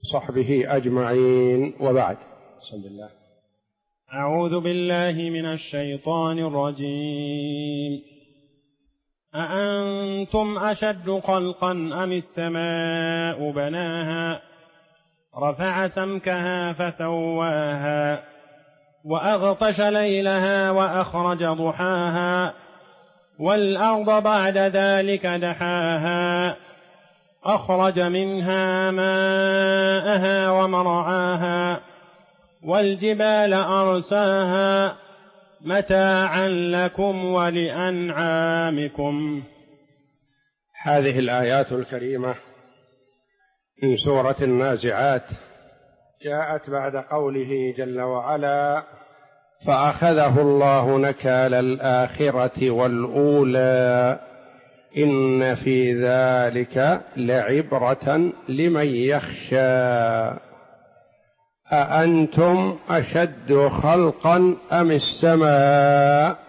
صحبه أجمعين، وبعد. بسم الله. أعوذ بالله من الشيطان الرجيم. أأنتم أشد خلقا أم السماء بناها رفع سمكها فسواها وأغطش ليلها وأخرج ضحاها والأرض بعد ذلك دحاها أخرج منها ماءها ومرعاها والجبال أرساها متاعا لكم ولأنعامكم. هذه الآيات الكريمة من سورة النازعات جاءت بعد قوله جل وعلا: فأخذه الله نكال الآخرة والأولى إن في ذلك لعبرة لمن يخشى أأنتم أشد خلقا أم السماء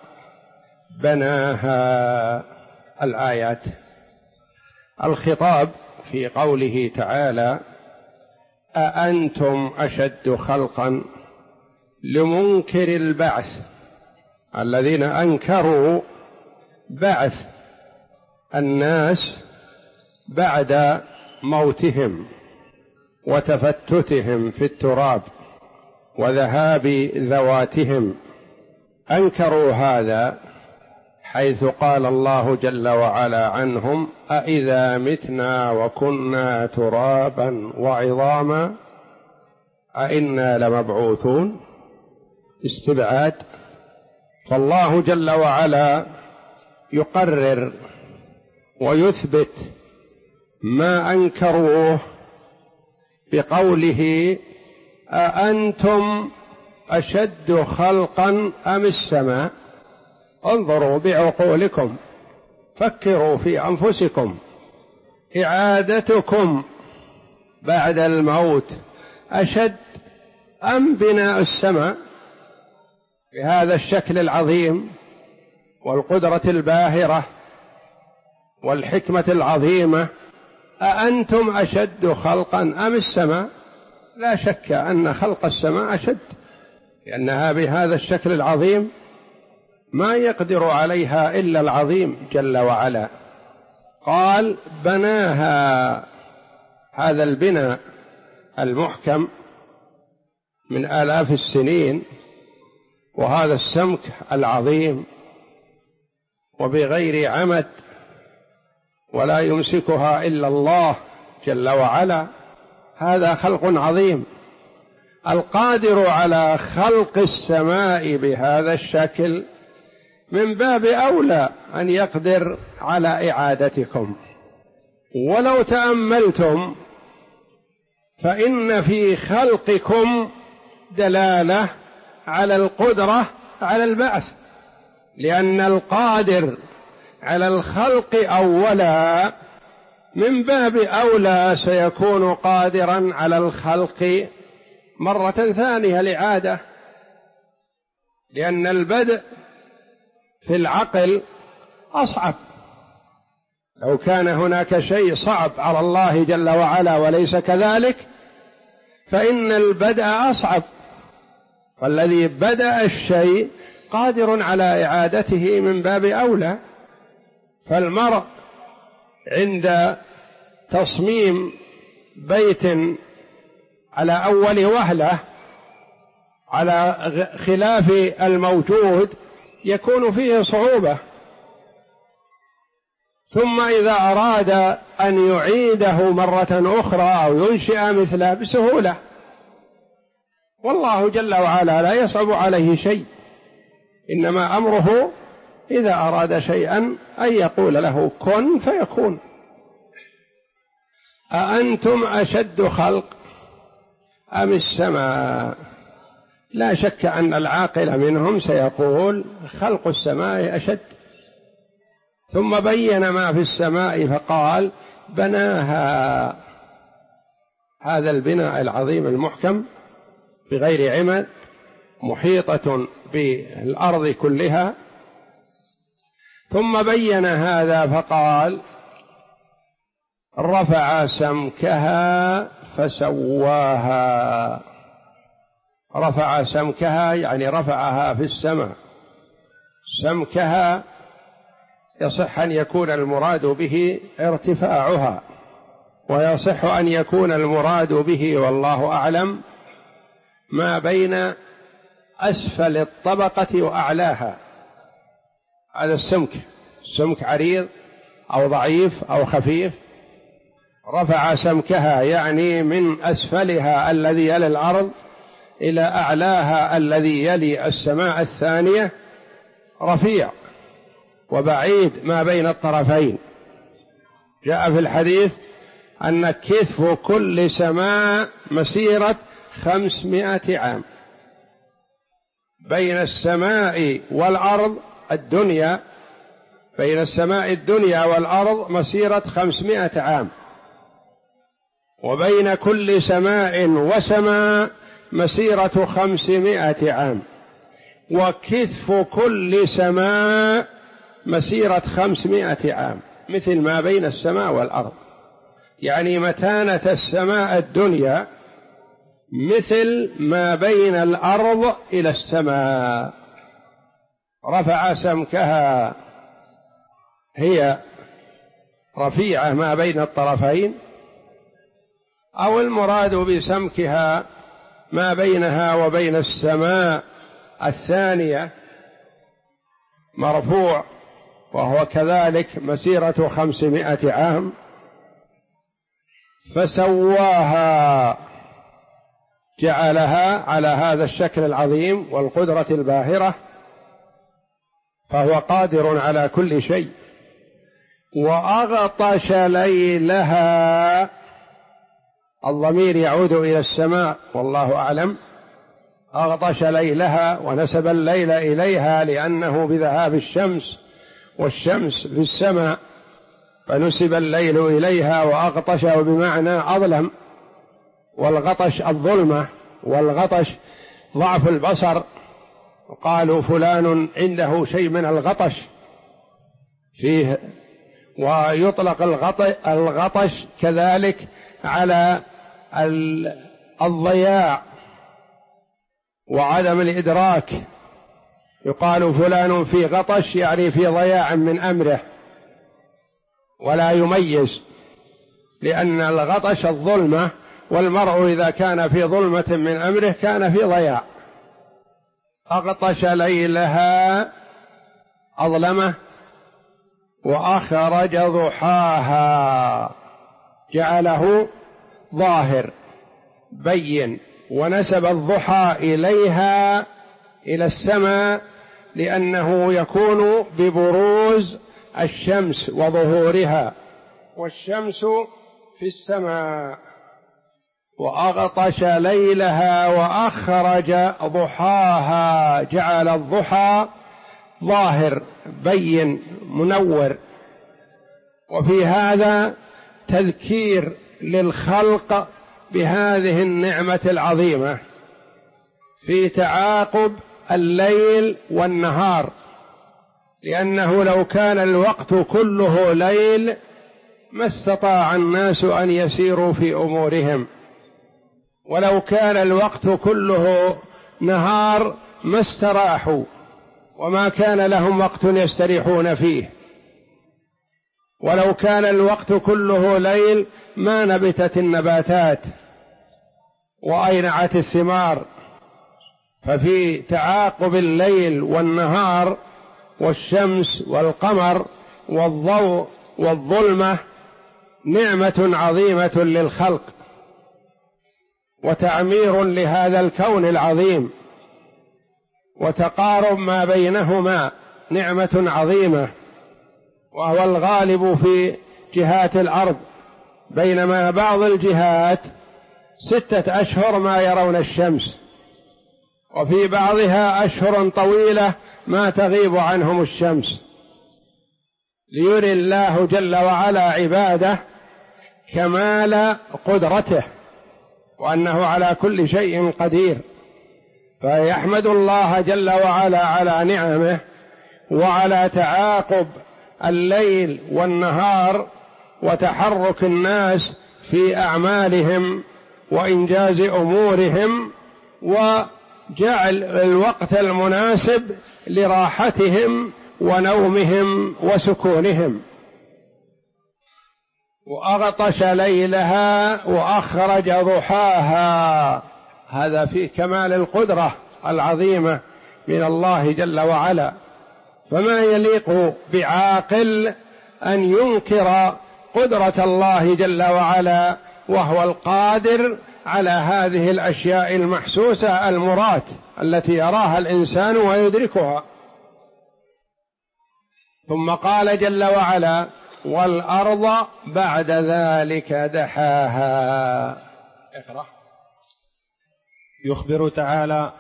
بناها. الآيات. الخطاب في قوله تعالى أأنتم أشد خلقا لمنكر البعث، الذين أنكروا بعث الناس بعد موتهم وتفتتهم في التراب وذهاب ذواتهم، أنكروا هذا، حيث قال الله جل وعلا عنهم: أإذا متنا وكنا ترابا وعظاما أإنا لمبعوثون. استبعاد. فالله جل وعلا يقرر ويثبت ما أنكروه بقوله: أأنتم أشد خلقا أم السماء. انظروا بعقولكم، فكروا في أنفسكم، إعادتكم بعد الموت أشد أم بناء السماء بهذا الشكل العظيم والقدرة الباهرة والحكمة العظيمة؟ أأنتم أشد خلقا أم السماء؟ لا شك أن خلق السماء أشد، لأنها بهذا الشكل العظيم ما يقدر عليها إلا العظيم جل وعلا. قال: بناها. هذا البناء المحكم من آلاف السنين، وهذا السمك العظيم وبغير عمد ولا يمسكها إلا الله جل وعلا، هذا خلق عظيم. القادر على خلق السماء بهذا الشكل من باب أولى أن يقدر على إعادتكم. ولو تأملتم فإن في خلقكم دلالة على القدرة على البعث، لأن القادر على الخلق أولا من باب أولى سيكون قادرا على الخلق مرة ثانية الإعادة، لأن البدء في العقل أصعب. لو كان هناك شيء صعب على الله جل وعلا وليس كذلك فإن البدء أصعب، والذي بدأ الشيء قادر على إعادته من باب أولى. فالمرء عند تصميم بيت على أول وهلة على خلاف الموجود يكون فيه صعوبة، ثم إذا أراد أن يعيده مرة أخرى أو ينشئ مثله بسهولة. والله جل وعلا لا يصعب عليه شيء، إنما أمره إذا أراد شيئا أن يقول له كن فيكون. أأنتم أشد خلق أم السماء؟ لا شك أن العاقل منهم سيقول خلق السماء أشد، ثم بين ما في السماء فقال: بناها. هذا البناء العظيم المحكم بغير عمد، محيطة بالأرض كلها. ثم بين هذا فقال: رفع سمكها فسواها. رفع سمكها يعني رفعها في السماء. سمكها يصح أن يكون المراد به ارتفاعها، ويصح أن يكون المراد به والله أعلم ما بين أسفل الطبقة وأعلاها. هذا السمك عريض أو ضعيف أو خفيف. رفع سمكها يعني من أسفلها الذي يلي الأرض إلى أعلاها الذي يلي السماء الثانية رفيع وبعيد ما بين الطرفين. جاء في الحديث أن كثف كل سماء مسيرة 500 عام. بين السماء والأرض الدنيا، بين السماء الدنيا والأرض مسيرة 500 عام، وبين كل سماء وسماء مسيرة 500 عام، وكثف كل سماء مسيرة 500 عام، مثل ما بين السماء والأرض. يعني متانة السماء الدنيا مثل ما بين الأرض إلى السماء. رفع سمكها هي رفيعة ما بين الطرفين، أو المراد بسمكها ما بينها وبين السماء الثانية مرفوع، وهو كذلك مسيرة 500 عام. فسواها، جعلها على هذا الشكل العظيم والقدرة الباهرة، فهو قادر على كل شيء. وأغطش ليلها، الضمير يعود إلى السماء والله أعلم. أغطش ليلها، ونسب الليل إليها لأنه بذهاب الشمس، والشمس في السماء، فنسب الليل إليها. وأغطش بمعنى أظلم، والغطش الظلمة، والغطش ضعف البصر. قالوا فلان عنده شيء من الغطش فيه. ويطلق الغطش كذلك على الضياع وعدم الإدراك. يقال فلان في غطش، يعني في ضياع من أمره ولا يميز، لأن الغطش الظلمة، والمرء إذا كان في ظلمة من أمره كان في ضياع. أغطش ليلها أظلمه، وأخرج ضحاها، جعله ظاهر بين، ونسب الضحى إليها إلى السماء لأنه يكون ببروز الشمس وظهورها، والشمس في السماء. وأغطش ليلها وأخرج ضحاها، جعل الضحى ظاهر بين منور. وفي هذا تذكير للخلق بهذه النعمة العظيمة في تعاقب الليل والنهار، لأنه لو كان الوقت كله ليل ما استطاع الناس أن يسيروا في أمورهم، ولو كان الوقت كله نهار ما استراحوا، وما كان لهم وقت يستريحون فيه. ولو كان الوقت كله ليل ما نبتت النباتات وأينعت الثمار. ففي تعاقب الليل والنهار والشمس والقمر والضوء والظلمة نعمة عظيمة للخلق، وتعمير لهذا الكون العظيم، وتقارب ما بينهما نعمة عظيمة. وهو الغالب في جهات الأرض، بينما بعض الجهات 6 أشهر ما يرون الشمس، وفي بعضها أشهر طويلة ما تغيب عنهم الشمس، ليري الله جل وعلا عباده كمال قدرته وأنه على كل شيء قدير. فيحمد الله جل وعلا على نعمه وعلى تعاقب الليل والنهار وتحرك الناس في أعمالهم وإنجاز أمورهم، وجعل الوقت المناسب لراحتهم ونومهم وسكونهم. وأغطش ليلها وأخرج ضحاها، هذا فيه كمال القدرة العظيمة من الله جل وعلا. فما يليق بعاقل أن ينكر قدرة الله جل وعلا وهو القادر على هذه الأشياء المحسوسة المرات التي يراها الإنسان ويدركها. ثم قال جل وعلا: والأرض بعد ذلك دحاها. اقرأ. يخبر تعالى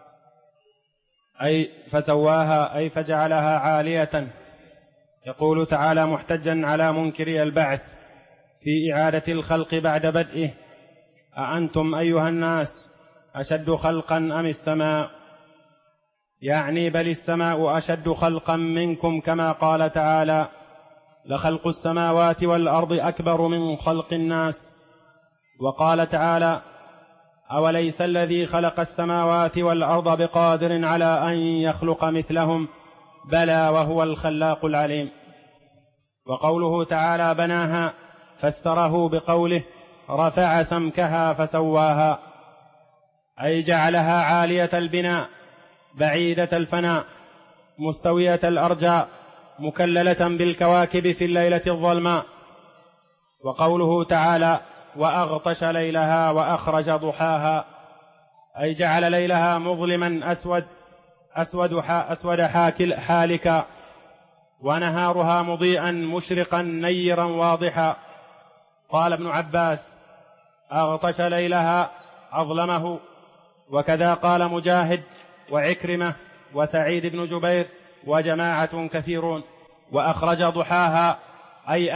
أي فسواها أي فجعلها عالية. يقول تعالى محتجا على منكري البعث في إعادة الخلق بعد بدئه: أأنتم أيها الناس أشد خلقا أم السماء؟ يعني بل السماء أشد خلقا منكم، كما قال تعالى: لخلق السماوات والأرض أكبر من خلق الناس. وقال تعالى: أوليس الذي خلق السماوات والأرض بقادر على أن يخلق مثلهم؟ بلى وهو الخلاق العليم. وقوله تعالى بناها فسره بقوله: رفع سمكها فسواها، أي جعلها عالية البناء بعيدة الفناء مستوية الأرجاء مكللة بالكواكب في الليلة الظلماء. وقوله تعالى: وأغطش ليلها وأخرج ضحاها، أي جعل ليلها مظلما أسود حالكا، ونهارها مضيئا مشرقا نيرا واضحا. قال ابن عباس: أغطش ليلها أظلمه. وكذا قال مجاهد وعكرمة وسعيد بن جبير وجماعة كثيرون. وأخرج ضحاها أي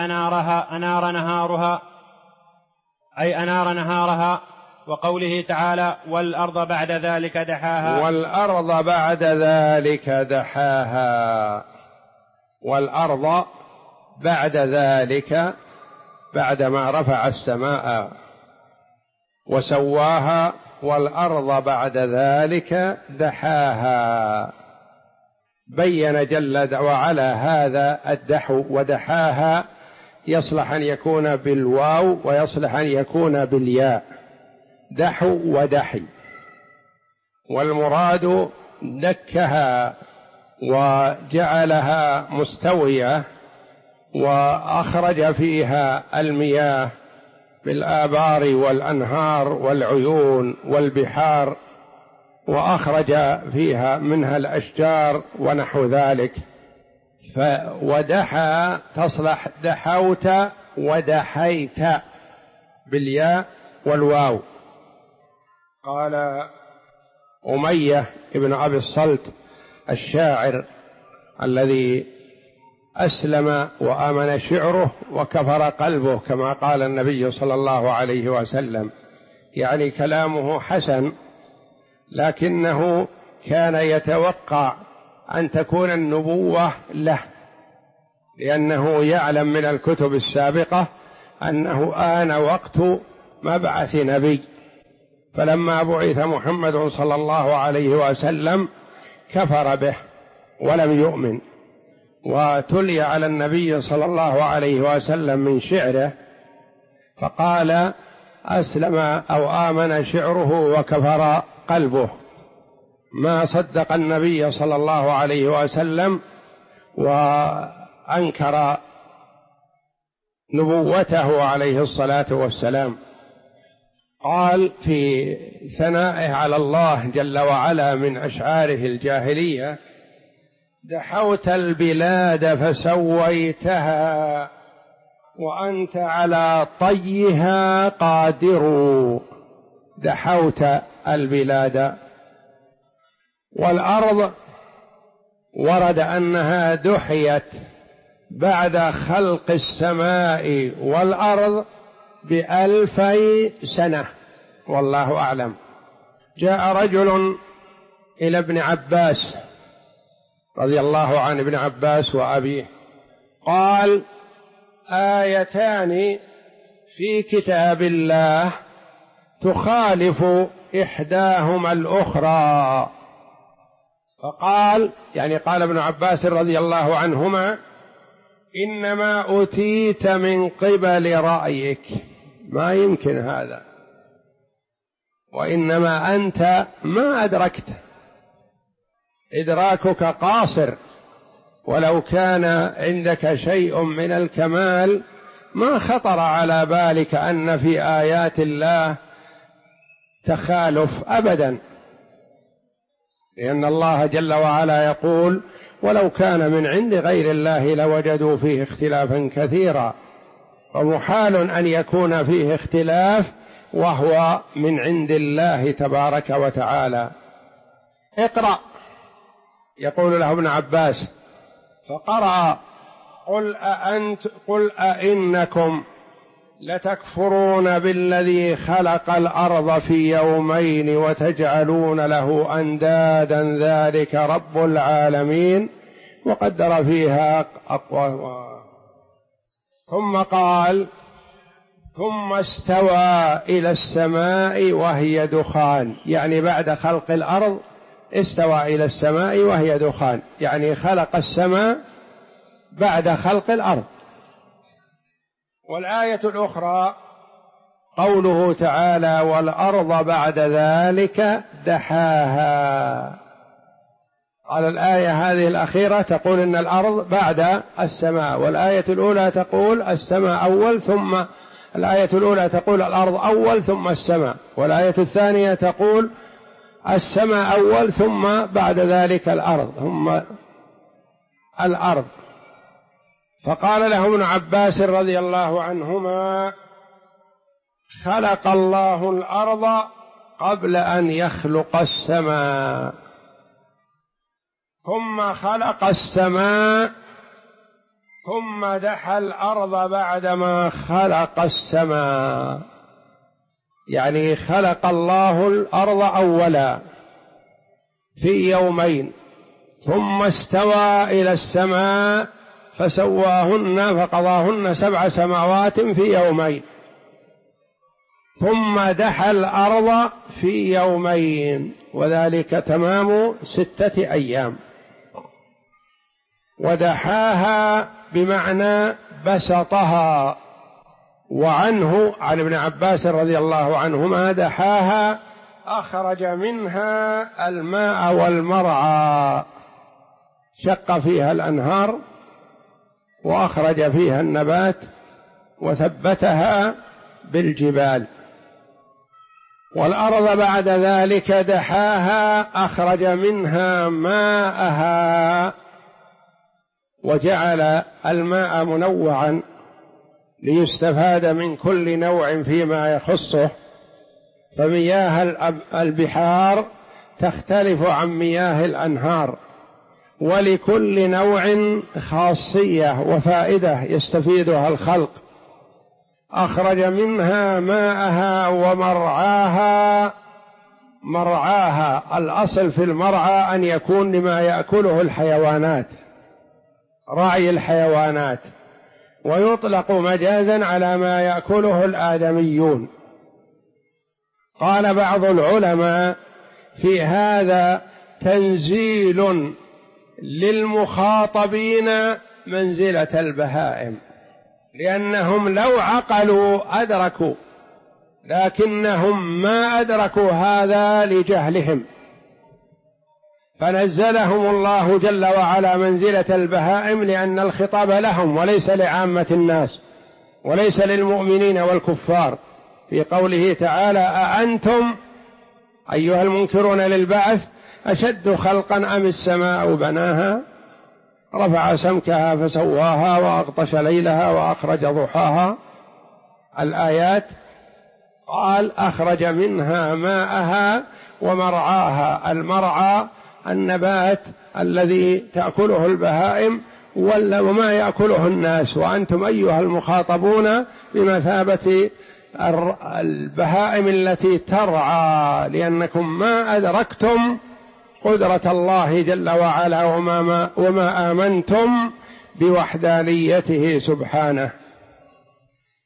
أنار نهارها. وقوله تعالى: والأرض بعد ذلك دحاها. والأرض بعد ذلك دحاها. والأرض بعد ذلك، بعدما رفع السماء وسواها، والأرض بعد ذلك دحاها. بين جل وعلا هذا الدحو، ودحاها يصلح أن يكون بالواو ويصلح أن يكون بالياء، دحو ودحي، والمراد دكها وجعلها مستوية، وأخرج فيها المياه بالآبار والأنهار والعيون والبحار، وأخرج فيها منها الأشجار ونحو ذلك. ودحى تصلح دحوت ودحيت بالياء والواو. قال أمية ابن أبي الصلت الشاعر الذي أسلم وآمن شعره وكفر قلبه، كما قال النبي صلى الله عليه وسلم، يعني كلامه حسن، لكنه كان يتوقع أن تكون النبوة له، لأنه يعلم من الكتب السابقة أنه آن وقت مبعث نبي. فلما بعث محمد صلى الله عليه وسلم كفر به ولم يؤمن، وتلي على النبي صلى الله عليه وسلم من شعره فقال: أسلم أو آمن شعره وكفر قلبه. ما صدق النبي صلى الله عليه وسلم وأنكر نبوته عليه الصلاة والسلام. قال في ثنائه على الله جل وعلا من أشعاره الجاهلية: دحوت البلاد فسويتها وأنت على طيها قادر. دحوت البلاد. والأرض ورد أنها دحيت بعد خلق السماء والأرض ب2000 سنة، والله أعلم. جاء رجل إلى ابن عباس رضي الله عن ابن عباس وأبيه، قال: آيتان في كتاب الله تخالف إحداهما الأخرى. فقال يعني قال ابن عباس رضي الله عنهما: إنما أوتيت من قبل رأيك، ما يمكن هذا، وإنما أنت ما أدركت، إدراكك قاصر، ولو كان عندك شيء من الكمال ما خطر على بالك أن في آيات الله تخالف أبدا، لأن الله جل وعلا يقول: ولو كان من عند غير الله لوجدوا فيه اختلافا كثيرا، ومحال أن يكون فيه اختلاف وهو من عند الله تبارك وتعالى. اقرأ، يقول له ابن عباس، فقرأ: قل أئنكم لتكفرون بالذي خلق الأرض في يومين وتجعلون له أندادا ذلك رب العالمين وقدر فيها أقوى. ثم قال: ثم استوى إلى السماء وهي دخان، يعني بعد خلق الأرض استوى إلى السماء وهي دخان، يعني خلق السماء بعد خلق الأرض. والآية الأخرى قوله تعالى: والأرض بعد ذلك دحاها. قال الآية هذه الأخيرة تقول إن الأرض بعد السماء، والآية الأولى تقول السماء أول، ثم الآية الأولى تقول الأرض أول ثم السماء، والآية الثانية تقول السماء أول ثم بعد ذلك الأرض ثم الأرض. فقال له ابن عباس رضي الله عنهما: خلق الله الأرض قبل أن يخلق السماء، ثم خلق السماء، ثم دحى الأرض بعدما خلق السماء، يعني خلق الله الأرض أولا في يومين، ثم استوى إلى السماء فسواهن فقضاهن 7 سماوات في يومين، ثم دحى الأرض في يومين، وذلك تمام 6 أيام. ودحاها بمعنى بسطها. وعنه عن ابن عباس رضي الله عنهما: دحاها أخرج منها الماء والمرعى، شق فيها الأنهار وأخرج فيها النبات وثبتها بالجبال. والأرض بعد ذلك دحاها أخرج منها ماءها، وجعل الماء منوعا ليستفاد من كل نوع فيما يخصه، فمياه البحار تختلف عن مياه الأنهار، ولكل نوع خاصية وفائدة يستفيدها الخلق. أخرج منها ماءها ومرعاها. مرعاها الأصل في المرعى أن يكون لما يأكله الحيوانات، رعي الحيوانات، ويطلق مجازا على ما يأكله الآدميون. قال بعض العلماء: في هذا تنزيل للمخاطبين منزلة البهائم، لأنهم لو عقلوا أدركوا، لكنهم ما أدركوا هذا لجهلهم، فنزلهم الله جل وعلا منزلة البهائم، لأن الخطاب لهم وليس لعامة الناس وليس للمؤمنين والكفار، في قوله تعالى: أأنتم أيها المنكرون للبعث أشد خلقا أم السماء بناها رفع سمكها فسواها وأغطش ليلها وأخرج ضحاها. الآيات. قال: أخرج منها ماءها ومرعاها. المرعى النبات الذي تأكله البهائم وما يأكله الناس، وأنتم أيها المخاطبون بمثابة البهائم التي ترعى، لأنكم ما أدركتم قدرة الله جل وعلا وما آمنتم بوحدانيته سبحانه.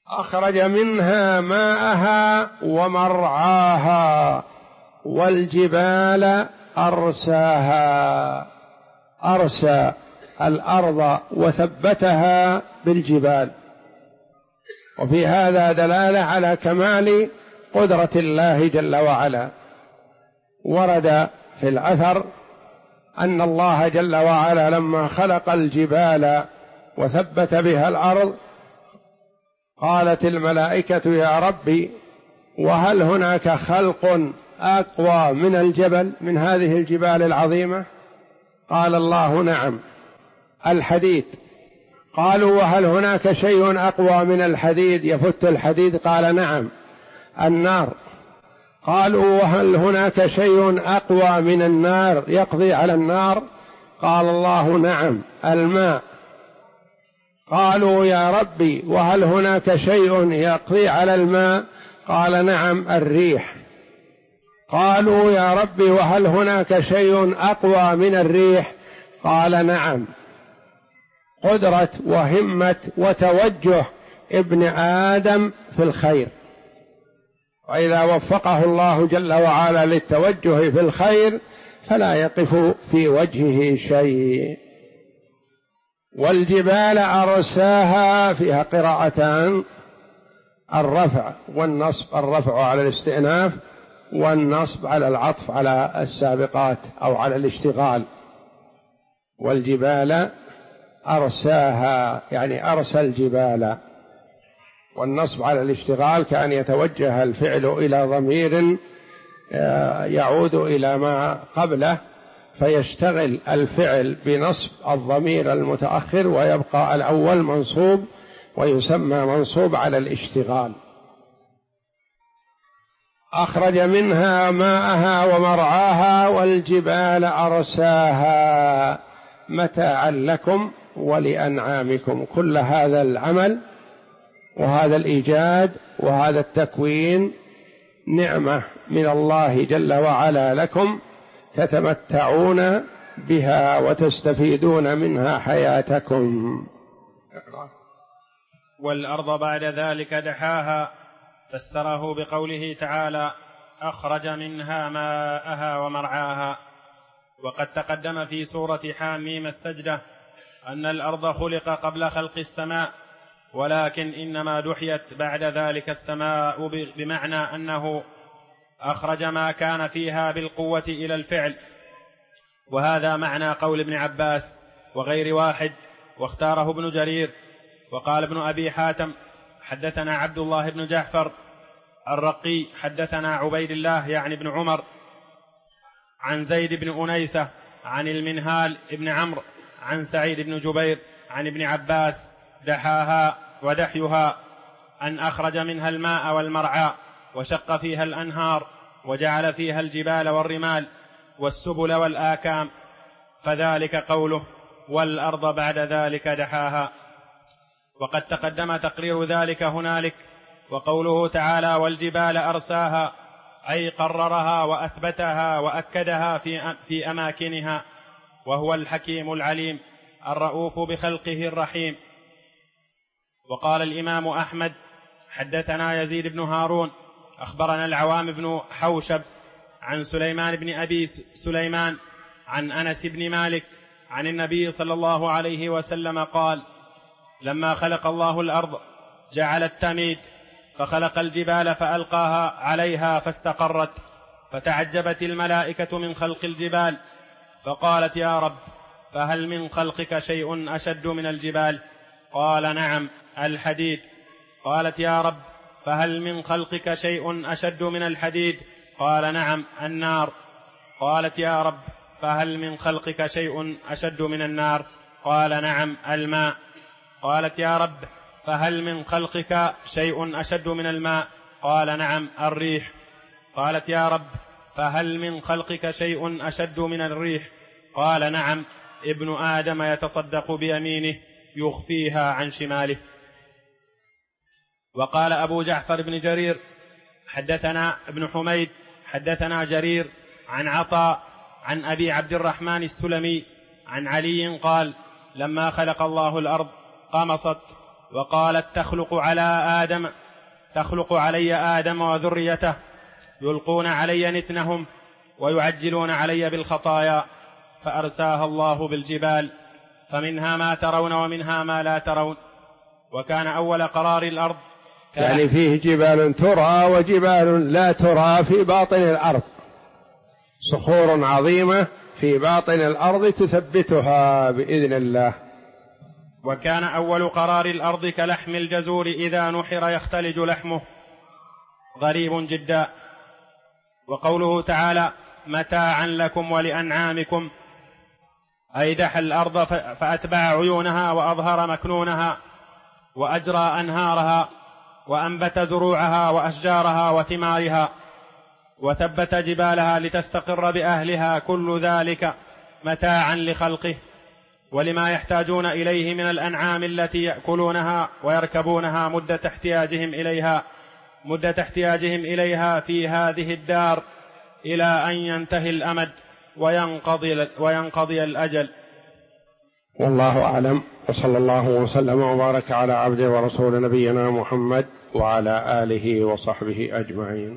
أخرج منها ماءها ومرعاها والجبال أرساها. أرسى الأرض وثبتها بالجبال، وفي هذا دلالة على كمال قدرة الله جل وعلا. ورد في الأثر أن الله جل وعلا لما خلق الجبال وثبت بها الأرض قالت الملائكة يا ربي وهل هناك خلق أقوى من الجبل، من هذه الجبال العظيمة؟ قال الله نعم، الحديد. قالوا وهل هناك شيء أقوى من الحديد يفت الحديد؟ قال نعم، النار. قالوا وهل هناك شيء أقوى من النار يقضي على النار؟ قال الله نعم، الماء. قالوا يا ربي وهل هناك شيء يقضي على الماء؟ قال نعم، الريح. قالوا يا ربي وهل هناك شيء أقوى من الريح؟ قال نعم، قدرة وهمة وتوجه ابن آدم في الخير، وإذا وفقه الله جل وعلا للتوجه في الخير فلا يقف في وجهه شيء. والجبال أرساها، فيها قراءتان، الرفع والنصب، الرفع على الاستئناف والنصب على العطف على السابقات أو على الاشتغال. والجبال أرساها يعني أرسى الجبال، والنصب على الاشتغال كأن يتوجه الفعل إلى ضمير يعود إلى ما قبله فيشتغل الفعل بنصب الضمير المتأخر ويبقى الأول منصوب ويسمى منصوب على الاشتغال. أخرج منها ماءها ومرعاها والجبال أرساها متاعا لكم ولأنعامكم. كل هذا العمل وهذا الإيجاد وهذا التكوين نعمة من الله جل وعلا لكم تتمتعون بها وتستفيدون منها حياتكم. والأرض بعد ذلك دحاها، فسره بقوله تعالى أخرج منها ماءها ومرعاها. وقد تقدم في سورة حاميم السجدة أن الأرض خلق قبل خلق السماء، ولكن إنما دحيت بعد ذلك السماء، بمعنى أنه أخرج ما كان فيها بالقوة إلى الفعل. وهذا معنى قول ابن عباس وغير واحد، واختاره ابن جرير. وقال ابن أبي حاتم حدثنا عبد الله بن جعفر الرقي حدثنا عبيد الله يعني ابن عمر عن زيد بن أنيسة عن المنهال ابن عمرو عن سعيد بن جبير عن ابن عباس دحاها ودحيها أن أخرج منها الماء والمرعى وشق فيها الأنهار وجعل فيها الجبال والرمال والسبل والآكام، فذلك قوله والأرض بعد ذلك دحاها. وقد تقدم تقرير ذلك هنالك. وقوله تعالى والجبال أرساها أي قررها وأثبتها وأكدها في أماكنها، وهو الحكيم العليم الرؤوف بخلقه الرحيم. وقال الإمام أحمد حدثنا يزيد بن هارون أخبرنا العوام بن حوشب عن سليمان بن أبي سليمان عن أنس بن مالك عن النبي صلى الله عليه وسلم قال لما خلق الله الأرض جعل التميد، فخلق الجبال فألقاها عليها فاستقرت، فتعجبت الملائكة من خلق الجبال فقالت يا رب فهل من خلقك شيء أشد من الجبال؟ قال نعم الحديد. قالت يا رب فهل من خلقك شيء أشد من الحديد؟ قال نعم النار. قالت يا رب فهل من خلقك شيء أشد من النار؟ قال نعم الماء. قالت يا رب فهل من خلقك شيء أشد من الماء؟ قال نعم الريح. قالت يا رب فهل من خلقك شيء أشد من الريح؟ قال نعم ابن آدم يتصدق بيمينه يخفيها عن شماله. وقال أبو جعفر بن جرير حدثنا ابن حميد حدثنا جرير عن عطاء عن أبي عبد الرحمن السلمي عن علي قال لما خلق الله الأرض قمصت وقالت تخلق علي آدم وذريته يلقون علي نتنهم ويعجلون علي بالخطايا، فأرساها الله بالجبال، فمنها ما ترون ومنها ما لا ترون. وكان أول قرار الأرض يعني فيه جبال ترى وجبال لا ترى في باطن الأرض، صخور عظيمة في باطن الأرض تثبتها بإذن الله. وكان أول قرار الأرض كلحم الجزور إذا نحر يختلج لحمه، غريب جدا. وقوله تعالى متاعا لكم ولأنعامكم، أي دحى الأرض فأتبع عيونها وأظهر مكنونها وأجرى أنهارها وأنبت زروعها وأشجارها وثمارها وثبت جبالها لتستقر بأهلها، كل ذلك متاعا لخلقه ولما يحتاجون إليه من الأنعام التي يأكلونها ويركبونها مدة احتياجهم إليها في هذه الدار إلى أن ينتهي الأمد وينقضي الأجل. والله أعلم، وصلى الله وسلم وبارك على عبده ورسول نبينا محمد وعلى آله وصحبه أجمعين.